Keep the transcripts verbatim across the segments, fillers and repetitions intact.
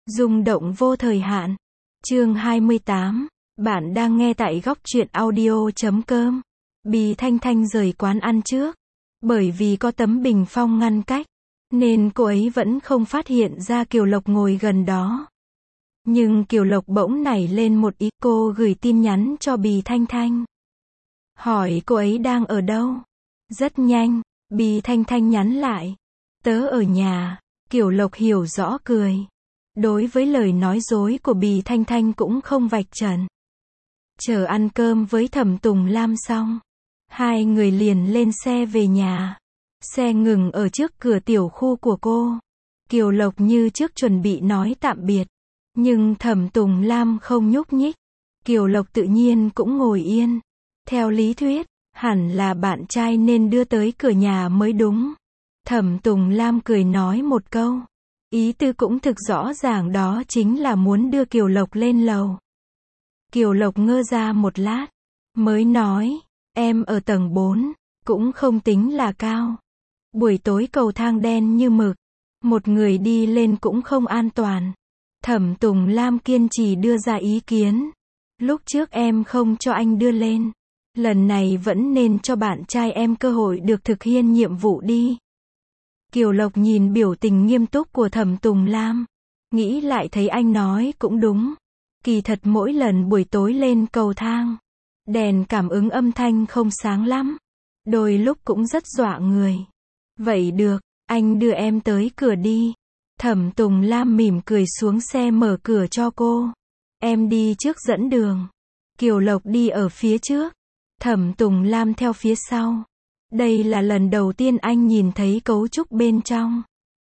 Rung động vô thời hạn. Chương hai mươi tám. Bạn đang nghe tại góc truyện audio chấm com. Bì Thanh Thanh rời quán ăn trước. Bởi vì có tấm bình phong ngăn cách, nên cô ấy vẫn không phát hiện ra Kiều Lộc ngồi gần đó. Nhưng Kiều Lộc bỗng nảy lên một ý, cô gửi tin nhắn cho Bì Thanh Thanh. Hỏi cô ấy đang ở đâu. Rất nhanh, Bì Thanh Thanh nhắn lại. Tớ ở nhà. Kiều Lộc hiểu rõ cười. Đối với lời nói dối của Bì Thanh Thanh cũng không vạch trần. Chờ ăn cơm với Thẩm Tùng Lam xong, hai người liền lên xe về nhà. Xe ngừng ở trước cửa tiểu khu của cô. Kiều Lộc như trước chuẩn bị nói tạm biệt, nhưng Thẩm Tùng Lam không nhúc nhích. Kiều Lộc tự nhiên cũng ngồi yên. Theo lý thuyết, hẳn là bạn trai nên đưa tới cửa nhà mới đúng. Thẩm Tùng Lam cười nói một câu. Ý tư cũng thực rõ ràng, đó chính là muốn đưa Kiều Lộc lên lầu. Kiều Lộc ngơ ra một lát, mới nói, em ở tầng bốn, cũng không tính là cao. Buổi tối cầu thang đen như mực, một người đi lên cũng không an toàn. Thẩm Tùng Lam kiên trì đưa ra ý kiến. Lúc trước em không cho anh đưa lên, lần này vẫn nên cho bạn trai em cơ hội được thực hiện nhiệm vụ đi. Kiều Lộc nhìn biểu tình nghiêm túc của Thẩm Tùng Lam, nghĩ lại thấy anh nói cũng đúng. Kỳ thật mỗi lần buổi tối lên cầu thang, đèn cảm ứng âm thanh không sáng lắm, đôi lúc cũng rất dọa người. Vậy được, anh đưa em tới cửa đi. Thẩm Tùng Lam mỉm cười xuống xe mở cửa cho cô. Em đi trước dẫn đường. Kiều Lộc đi ở phía trước, Thẩm Tùng Lam theo phía sau. Đây là lần đầu tiên anh nhìn thấy cấu trúc bên trong.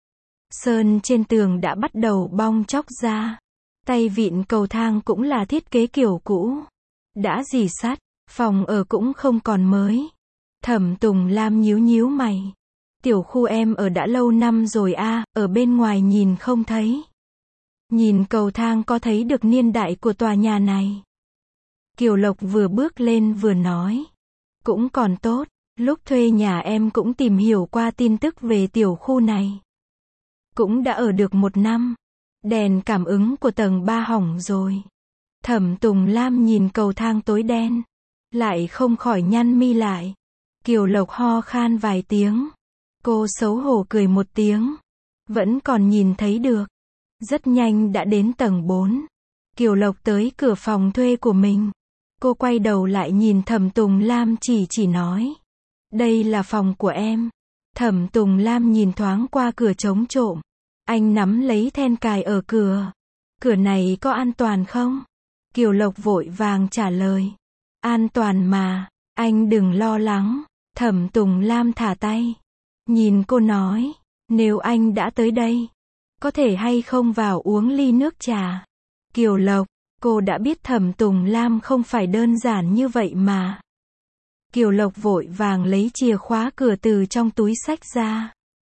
Sơn trên tường đã bắt đầu bong tróc ra. Tay vịn cầu thang cũng là thiết kế kiểu cũ, đã rỉ sắt, phòng ở cũng không còn mới. Thẩm Tùng Lam nhíu nhíu mày. Tiểu khu em ở đã lâu năm rồi a, à, ở bên ngoài nhìn không thấy. Nhìn cầu thang có thấy được niên đại của tòa nhà này. Kiều Lộc vừa bước lên vừa nói. Cũng còn tốt, lúc thuê nhà em cũng tìm hiểu qua tin tức về tiểu khu này. Cũng đã ở được một năm. Đèn cảm ứng của tầng ba hỏng rồi. Thẩm Tùng Lam nhìn cầu thang tối đen, lại không khỏi nhăn mi lại. Kiều Lộc ho khan vài tiếng. Cô xấu hổ cười một tiếng. Vẫn còn nhìn thấy được. Rất nhanh đã đến tầng bốn. Kiều Lộc tới cửa phòng thuê của mình. Cô quay đầu lại nhìn Thẩm Tùng Lam, chỉ chỉ nói. Đây là phòng của em. Thẩm Tùng Lam nhìn thoáng qua cửa chống trộm. Anh nắm lấy then cài ở cửa. Cửa này có an toàn không? Kiều Lộc vội vàng trả lời. An toàn mà, anh đừng lo lắng. Thẩm Tùng Lam thả tay. Nhìn cô nói, nếu anh đã tới đây, có thể hay không vào uống ly nước trà? Kiều Lộc, cô đã biết Thẩm Tùng Lam không phải đơn giản như vậy mà. Kiều Lộc vội vàng lấy chìa khóa cửa từ trong túi xách ra.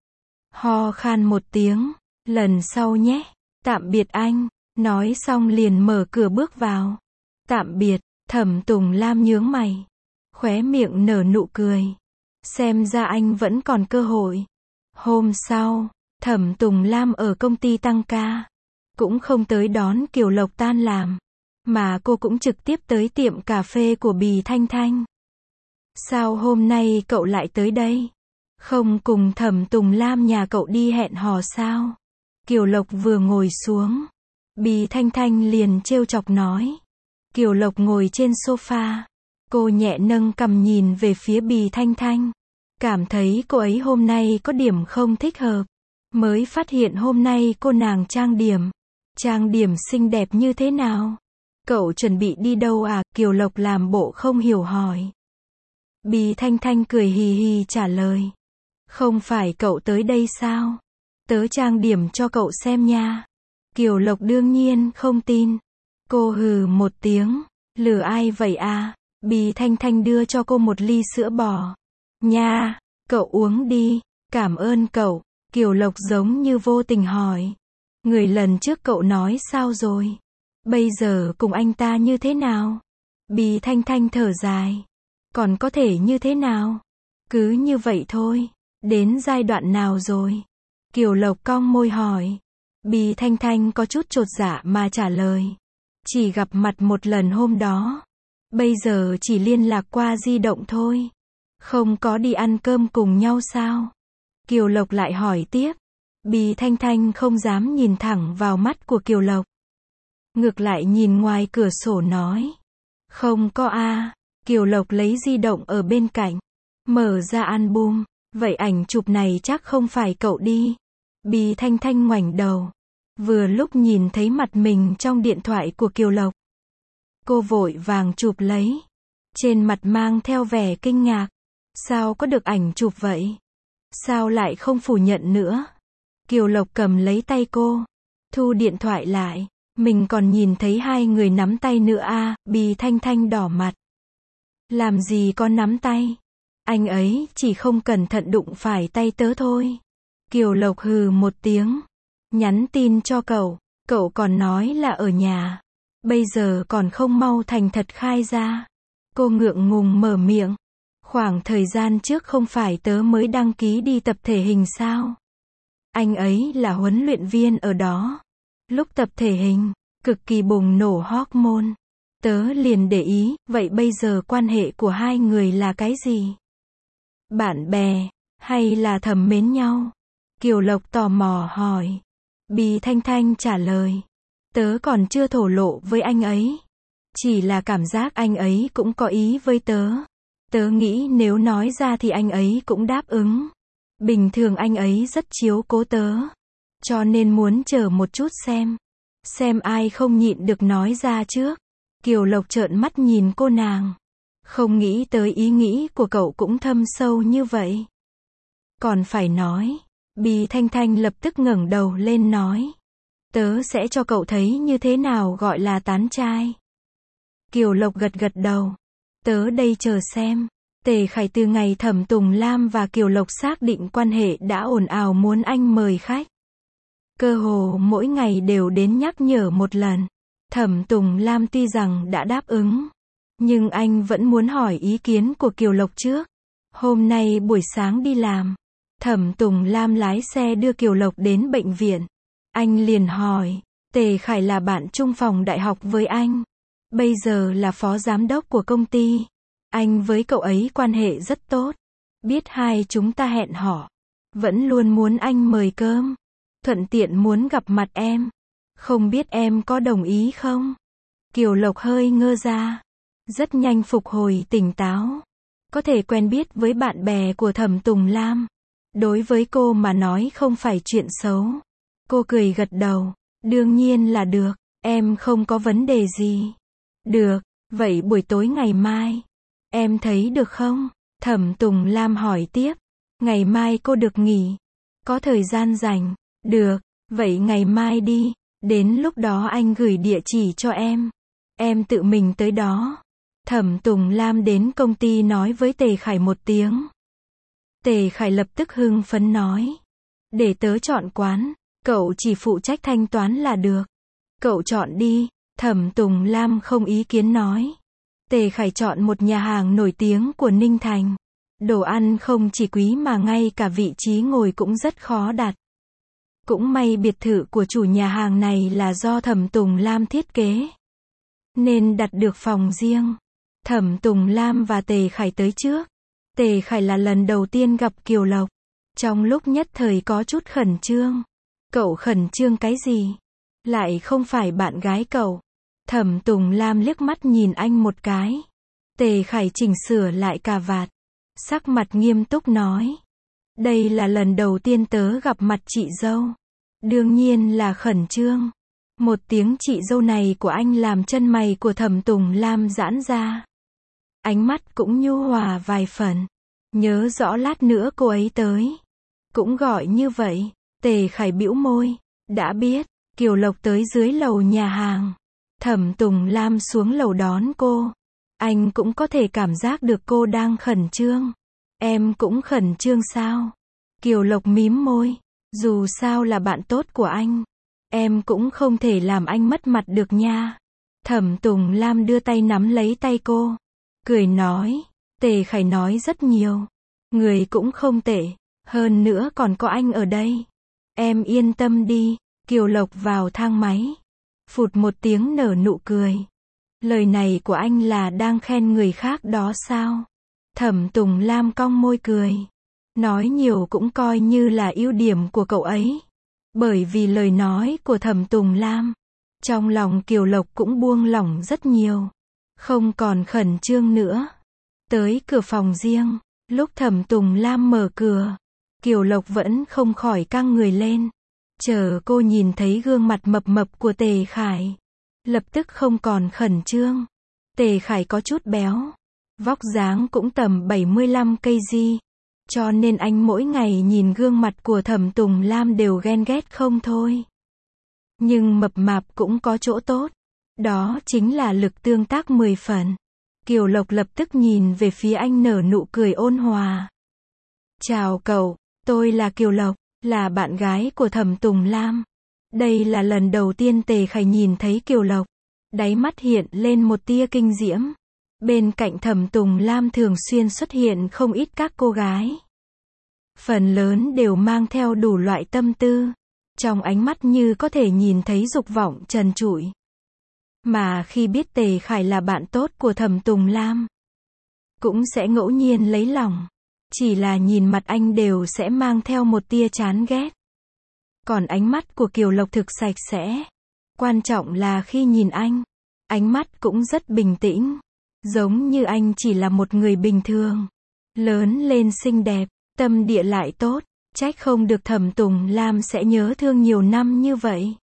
Ho khan một tiếng. Lần sau nhé. Tạm biệt anh. Nói xong liền mở cửa bước vào. Tạm biệt. Thẩm Tùng Lam nhướng mày, khóe miệng nở nụ cười. Xem ra anh vẫn còn cơ hội. Hôm sau, Thẩm Tùng Lam ở công ty tăng ca, cũng không tới đón Kiều Lộc tan làm, mà cô cũng trực tiếp tới tiệm cà phê của Bì Thanh Thanh. Sao hôm nay cậu lại tới đây? Không cùng Thẩm Tùng Lam nhà cậu đi hẹn hò sao? Kiều Lộc vừa ngồi xuống, Bì Thanh Thanh liền trêu chọc nói. Kiều Lộc ngồi trên sofa, cô nhẹ nâng cằm nhìn về phía Bì Thanh Thanh, cảm thấy cô ấy hôm nay có điểm không thích hợp. Mới phát hiện hôm nay cô nàng trang điểm, trang điểm xinh đẹp như thế nào? Cậu chuẩn bị đi đâu à? Kiều Lộc làm bộ không hiểu hỏi. Bì Thanh Thanh cười hì hì trả lời. Không phải cậu tới đây sao? Tớ trang điểm cho cậu xem nha. Kiều Lộc đương nhiên không tin. Cô hừ một tiếng. Lừa ai vậy à? Bì Thanh Thanh đưa cho cô một ly sữa bò. Nha, cậu uống đi. Cảm ơn cậu. Kiều Lộc giống như vô tình hỏi. Người lần trước cậu nói sao rồi? Bây giờ cùng anh ta như thế nào? Bì Thanh Thanh thở dài. Còn có thể như thế nào? Cứ như vậy thôi. Đến giai đoạn nào rồi? Kiều Lộc cong môi hỏi. Bì Thanh Thanh có chút chột dạ mà trả lời. Chỉ gặp mặt một lần hôm đó. Bây giờ chỉ liên lạc qua di động thôi. Không có đi ăn cơm cùng nhau sao? Kiều Lộc lại hỏi tiếp. Bì Thanh Thanh không dám nhìn thẳng vào mắt của Kiều Lộc. Ngược lại nhìn ngoài cửa sổ nói. Không có a. Kiều Lộc lấy di động ở bên cạnh. Mở ra album. Vậy ảnh chụp này chắc không phải cậu đi. Bì Thanh Thanh ngoảnh đầu. Vừa lúc nhìn thấy mặt mình trong điện thoại của Kiều Lộc. Cô vội vàng chụp lấy. Trên mặt mang theo vẻ kinh ngạc. Sao có được ảnh chụp vậy? Sao lại không phủ nhận nữa? Kiều Lộc cầm lấy tay cô. Thu điện thoại lại. Mình còn nhìn thấy hai người nắm tay nữa a. Bì Thanh Thanh đỏ mặt. Làm gì có nắm tay? Anh ấy chỉ không cẩn thận đụng phải tay tớ thôi. Kiều Lộc hừ một tiếng. Nhắn tin cho cậu. Cậu còn nói là ở nhà. Bây giờ còn không mau thành thật khai ra. Cô ngượng ngùng mở miệng. Khoảng thời gian trước không phải tớ mới đăng ký đi tập thể hình sao? Anh ấy là huấn luyện viên ở đó. Lúc tập thể hình, cực kỳ bùng nổ hormone. Tớ liền để ý, vậy bây giờ quan hệ của hai người là cái gì? Bạn bè, hay là thầm mến nhau? Kiều Lộc tò mò hỏi. Bì Thanh Thanh trả lời. Tớ còn chưa thổ lộ với anh ấy. Chỉ là cảm giác anh ấy cũng có ý với tớ. Tớ nghĩ nếu nói ra thì anh ấy cũng đáp ứng. Bình thường anh ấy rất chiếu cố tớ. Cho nên muốn chờ một chút xem. Xem ai không nhịn được nói ra trước. Kiều Lộc trợn mắt nhìn cô nàng. Không nghĩ tới ý nghĩ của cậu cũng thâm sâu như vậy. Còn phải nói. Bì Thanh Thanh lập tức ngẩng đầu lên nói. Tớ sẽ cho cậu thấy như thế nào gọi là tán trai. Kiều Lộc gật gật đầu. Tớ đây chờ xem. Tề Khải từ ngày Thẩm Tùng Lam và Kiều Lộc xác định quan hệ đã ồn ào muốn anh mời khách. Cơ hồ mỗi ngày đều đến nhắc nhở một lần. Thẩm Tùng Lam tuy rằng đã đáp ứng. Nhưng anh vẫn muốn hỏi ý kiến của Kiều Lộc trước. Hôm nay buổi sáng đi làm. Thẩm Tùng Lam lái xe đưa Kiều Lộc đến bệnh viện. Anh liền hỏi. Tề Khải là bạn chung phòng đại học với anh. Bây giờ là phó giám đốc của công ty. Anh với cậu ấy quan hệ rất tốt. Biết hai chúng ta hẹn hò. Vẫn luôn muốn anh mời cơm. Thuận tiện muốn gặp mặt em. Không biết em có đồng ý không? Kiều Lộc hơi ngơ ra. Rất nhanh phục hồi tỉnh táo. Có thể quen biết với bạn bè của Thẩm Tùng Lam. Đối với cô mà nói không phải chuyện xấu. Cô cười gật đầu. Đương nhiên là được. Em không có vấn đề gì. Được. Vậy buổi tối ngày mai. Em thấy được không? Thẩm Tùng Lam hỏi tiếp. Ngày mai cô được nghỉ. Có thời gian rảnh. Được. Vậy ngày mai đi. Đến lúc đó anh gửi địa chỉ cho em. Em tự mình tới đó. Thẩm Tùng Lam đến công ty nói với Tề Khải một tiếng. Tề Khải lập tức hưng phấn nói. Để tớ chọn quán. Cậu chỉ phụ trách thanh toán là được. Cậu chọn đi. Thẩm Tùng Lam không ý kiến nói. Tề Khải chọn một nhà hàng nổi tiếng của Ninh Thành. Đồ ăn không chỉ quý mà ngay cả vị trí ngồi cũng rất khó đặt. Cũng may biệt thự của chủ nhà hàng này là do Thẩm Tùng Lam thiết kế. Nên đặt được phòng riêng. Thẩm Tùng Lam và Tề Khải tới trước. Tề Khải là lần đầu tiên gặp Kiều Lộc. Trong lúc nhất thời có chút khẩn trương. Cậu khẩn trương cái gì? Lại không phải bạn gái cậu. Thẩm Tùng Lam liếc mắt nhìn anh một cái. Tề Khải chỉnh sửa lại cà vạt. Sắc mặt nghiêm túc nói. Đây là lần đầu tiên tớ gặp mặt chị dâu. Đương nhiên là khẩn trương. Một tiếng chị dâu này của anh làm chân mày của Thẩm Tùng Lam giãn ra. Ánh mắt cũng nhu hòa vài phần. Nhớ rõ lát nữa cô ấy tới. Cũng gọi như vậy. Tề Khải bĩu môi. Đã biết. Kiều Lộc tới dưới lầu nhà hàng. Thẩm Tùng Lam xuống lầu đón cô. Anh cũng có thể cảm giác được cô đang khẩn trương. Em cũng khẩn trương sao? Kiều Lộc mím môi. Dù sao là bạn tốt của anh. Em cũng không thể làm anh mất mặt được nha. Thẩm Tùng Lam đưa tay nắm lấy tay cô. Cười nói. Tề Khải nói rất nhiều. Người cũng không tệ. Hơn nữa còn có anh ở đây. Em yên tâm đi. Kiều Lộc vào thang máy. Phụt một tiếng nở nụ cười. Lời này của anh là đang khen người khác đó sao? Thẩm Tùng Lam cong môi cười. Nói nhiều cũng coi như là ưu điểm của cậu ấy. Bởi vì lời nói của Thẩm Tùng Lam, trong lòng Kiều Lộc cũng buông lỏng rất nhiều. Không còn khẩn trương nữa. Tới cửa phòng riêng, lúc Thẩm Tùng Lam mở cửa, Kiều Lộc vẫn không khỏi căng người lên. Chờ cô nhìn thấy gương mặt mập mập của Tề Khải, lập tức không còn khẩn trương. Tề Khải có chút béo, vóc dáng cũng tầm bảy mươi lăm ki lô gam, cho nên anh mỗi ngày nhìn gương mặt của Thẩm Tùng Lam đều ghen ghét không thôi. Nhưng mập mạp cũng có chỗ tốt, đó chính là lực tương tác mười phần. Kiều Lộc lập tức nhìn về phía anh nở nụ cười ôn hòa. Chào cậu, tôi là Kiều Lộc, là bạn gái của Thẩm Tùng Lam. Đây là lần đầu tiên Tề Khải nhìn thấy Kiều Lộc, đáy mắt hiện lên một tia kinh diễm. Bên cạnh Thẩm Tùng Lam thường xuyên xuất hiện không ít các cô gái. Phần lớn đều mang theo đủ loại tâm tư. Trong ánh mắt như có thể nhìn thấy dục vọng trần trụi. Mà khi biết Tề Khải là bạn tốt của Thẩm Tùng Lam, cũng sẽ ngẫu nhiên lấy lòng. Chỉ là nhìn mặt anh đều sẽ mang theo một tia chán ghét. Còn ánh mắt của Kiều Lộc thực sạch sẽ. Quan trọng là khi nhìn anh, ánh mắt cũng rất bình tĩnh. Giống như anh chỉ là một người bình thường. Lớn lên xinh đẹp, tâm địa lại tốt. Trách không được Thẩm Tùng Lam sẽ nhớ thương nhiều năm như vậy.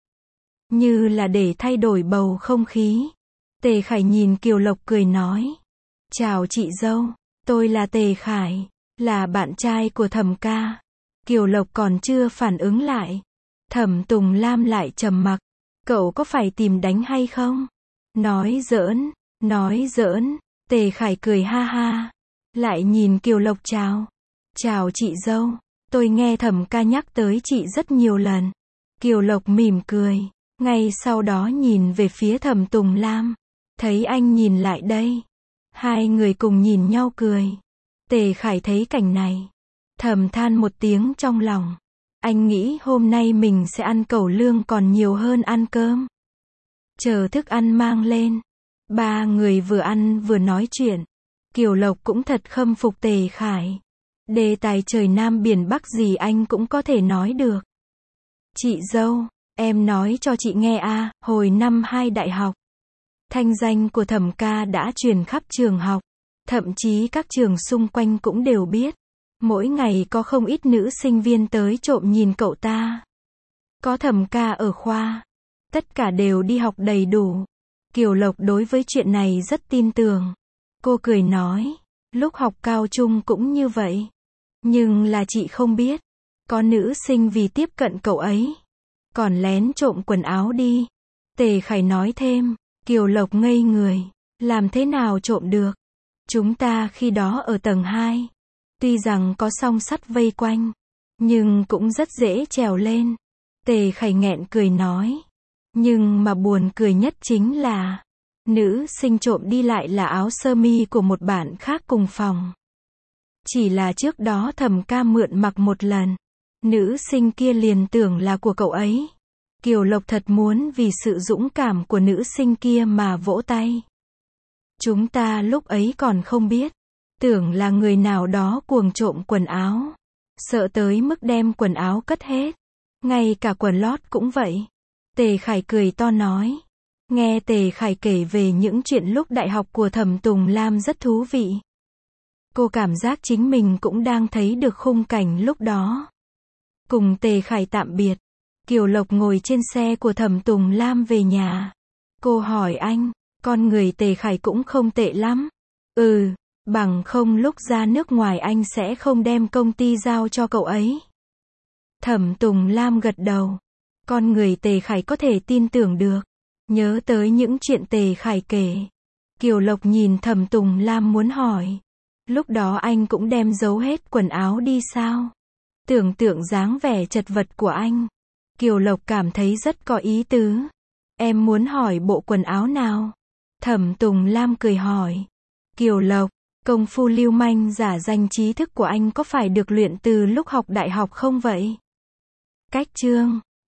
Như là để thay đổi bầu không khí. Tề Khải nhìn Kiều Lộc cười nói. Chào chị dâu, tôi là Tề Khải, là bạn trai của Thẩm ca. Kiều Lộc còn chưa phản ứng lại. Thẩm Tùng Lam lại trầm mặc. Cậu có phải tìm đánh hay không? Nói giỡn, nói giỡn. Tề Khải cười ha ha. Lại nhìn Kiều Lộc chào. Chào chị dâu. Tôi nghe Thẩm ca nhắc tới chị rất nhiều lần. Kiều Lộc mỉm cười. Ngay sau đó nhìn về phía Thẩm Tùng Lam. Thấy anh nhìn lại đây. Hai người cùng nhìn nhau cười. Tề Khải thấy cảnh này, thầm than một tiếng trong lòng. Anh nghĩ hôm nay mình sẽ ăn cẩu lương còn nhiều hơn ăn cơm. Chờ thức ăn mang lên. Ba người vừa ăn vừa nói chuyện. Kiều Lộc cũng thật khâm phục Tề Khải. Đề tài trời Nam biển Bắc gì anh cũng có thể nói được. Chị dâu, em nói cho chị nghe a, hồi năm hai đại học, thanh danh của Thẩm ca đã truyền khắp trường học. Thậm chí các trường xung quanh cũng đều biết. Mỗi ngày có không ít nữ sinh viên tới trộm nhìn cậu ta. Có Thẩm ca ở khoa. Tất cả đều đi học đầy đủ. Kiều Lộc đối với chuyện này rất tin tưởng. Cô cười nói. Lúc học cao trung cũng như vậy. Nhưng là chị không biết. Có nữ sinh vì tiếp cận cậu ấy, còn lén trộm quần áo đi. Tề Khải nói thêm. Kiều Lộc ngây người. Làm thế nào trộm được? Chúng ta khi đó ở tầng hai. Tuy rằng có song sắt vây quanh, nhưng cũng rất dễ trèo lên. Tề Khải nghẹn cười nói. Nhưng mà buồn cười nhất chính là, nữ sinh trộm đi lại là áo sơ mi của một bạn khác cùng phòng. Chỉ là trước đó Thẩm ca mượn mặc một lần. Nữ sinh kia liền tưởng là của cậu ấy. Kiều Lộc thật muốn vì sự dũng cảm của nữ sinh kia mà vỗ tay. Chúng ta lúc ấy còn không biết. Tưởng là người nào đó cuồng trộm quần áo. Sợ tới mức đem quần áo cất hết. Ngay cả quần lót cũng vậy. Tề Khải cười to nói. Nghe Tề Khải kể về những chuyện lúc đại học của Thẩm Tùng Lam rất thú vị. Cô cảm giác chính mình cũng đang thấy được khung cảnh lúc đó. Cùng Tề Khải tạm biệt. Kiều Lộc ngồi trên xe của Thẩm Tùng Lam về nhà. Cô hỏi anh. Con người Tề Khải cũng không tệ lắm. Ừ, bằng không lúc ra nước ngoài anh sẽ không đem công ty giao cho cậu ấy. Thẩm Tùng Lam gật đầu. Con người Tề Khải có thể tin tưởng được. Nhớ tới những chuyện Tề Khải kể. Kiều Lộc nhìn Thẩm Tùng Lam muốn hỏi. Lúc đó anh cũng đem giấu hết quần áo đi sao? Tưởng tượng dáng vẻ chật vật của anh. Kiều Lộc cảm thấy rất có ý tứ. Em muốn hỏi bộ quần áo nào? Thẩm Tùng Lam cười hỏi. Kiều Lộc, công phu lưu manh giả danh trí thức của anh có phải được luyện từ lúc học đại học không vậy? Cách chương